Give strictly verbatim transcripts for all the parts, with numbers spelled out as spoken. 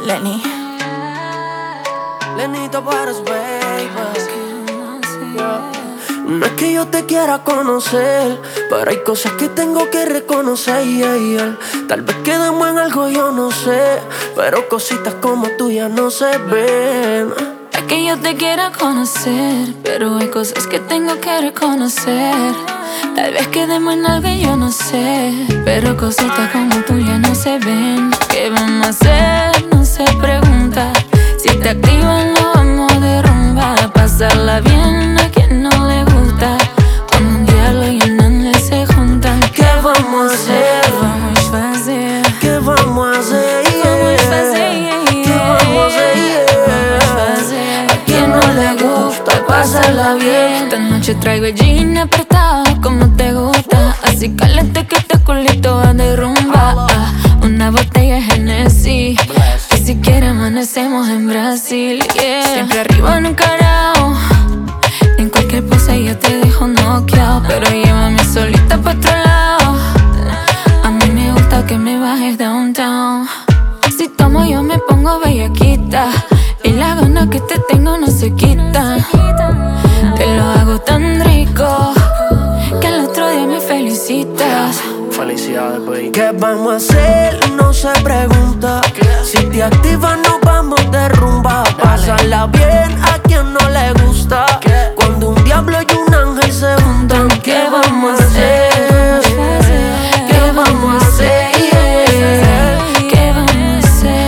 Lenny. Lenny Tavares, baby. Yeah. No es que yo te quiera conocer, pero hay cosas que tengo que reconocer, yeah, yeah. Tal vez quedemos en algo, yo no sé, pero cositas como tú ya no se ven. Es que yo te quiera conocer, pero hay cosas que tengo que reconocer. Tal vez quedemos en algo y yo no sé, pero cositas como tú ya no se ven. ¿Qué vamos a hacer? No se pregunta. Si te activan no vamos de rumba, a pasarla bien a quien no le gusta. Cuando un diablo y un ángel se juntan, ¿qué vamos a hacer? ¿Qué vamos a hacer? ¿Qué vamos a hacer? ¿Qué vamos a hacer? A quien no le gusta pasarla bien. Esta noche traigo el jean apretado como te gusta, así caliente que este culito va de rumba. Ah, una botella de Genesis, y si quieres amanecemos en Brasil, yeah. Siempre arriba nunca abajo, en cualquier pose yo te dejo noqueado, pero llévame solita pa' otro lado. A mí me gusta que me bajes downtown. Si tomo yo me pongo bellaquita, y las ganas que te tengo no se quitan. Te lo hago tan rico que al otro día me felicitas. Felicidades, baby. ¿Qué vamos a hacer? No se pregunta. Si te activas nos vamos de rumba, pasarla bien a quien no le gusta. Cuando un diablo y un ángel se juntan, ¿qué vamos a hacer? ¿Qué vamos a hacer? ¿Qué vamos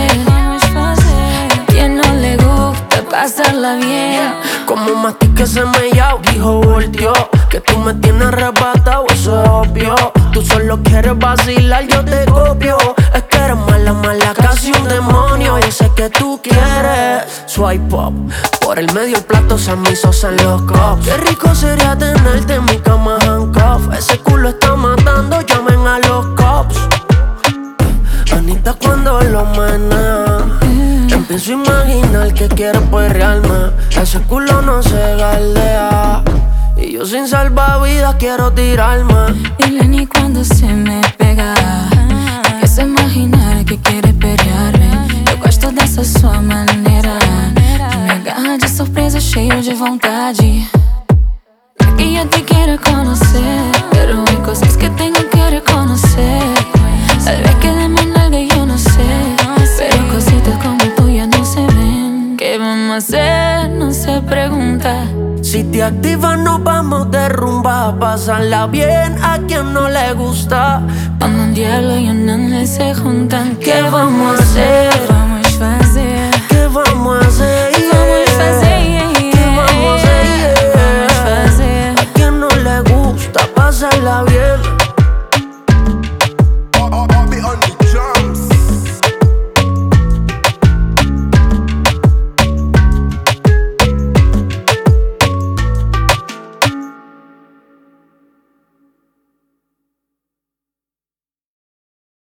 a hacer? A quien no le gusta pasarla bien. Como un mastique semellado, dijo volteó, que tú me tienes arrebatado, eso es obvio. Tú solo quieres vacilar, yo te copio. Es que eres mala, mala, casi un demonio. Yo sé que tú quieres swipe up, por el medio el plato se me hizo en los cups. Qué rico sería tenerte en mi cama handcuff. Ese culo está matando, llamen a los cops. Anita cuando lo menea, empiezo a imaginar que quiere perrearme. Ese culo no se galdea, y yo sin salvavidas quiero tirarme. Y Lenny cuando se me pega, empiezo a imaginar que quiere pelearme. Eu gosto dessa sua maneira, que me agarra de surpresa, cheio de vontade. É que eu te quero conocer, pero hay cosas que tengo que reconocer. Tal vez quedemos en algo y yo no sé, pero cositas como tú ya no se ven. ¿Qué vamos a hacer? No se pregunta. Si te activas nos vamos de rumba, a pasarla bien a quien no le gusta. Cuando un diablo y un ángel se juntan, ¿qué vamos a hacer?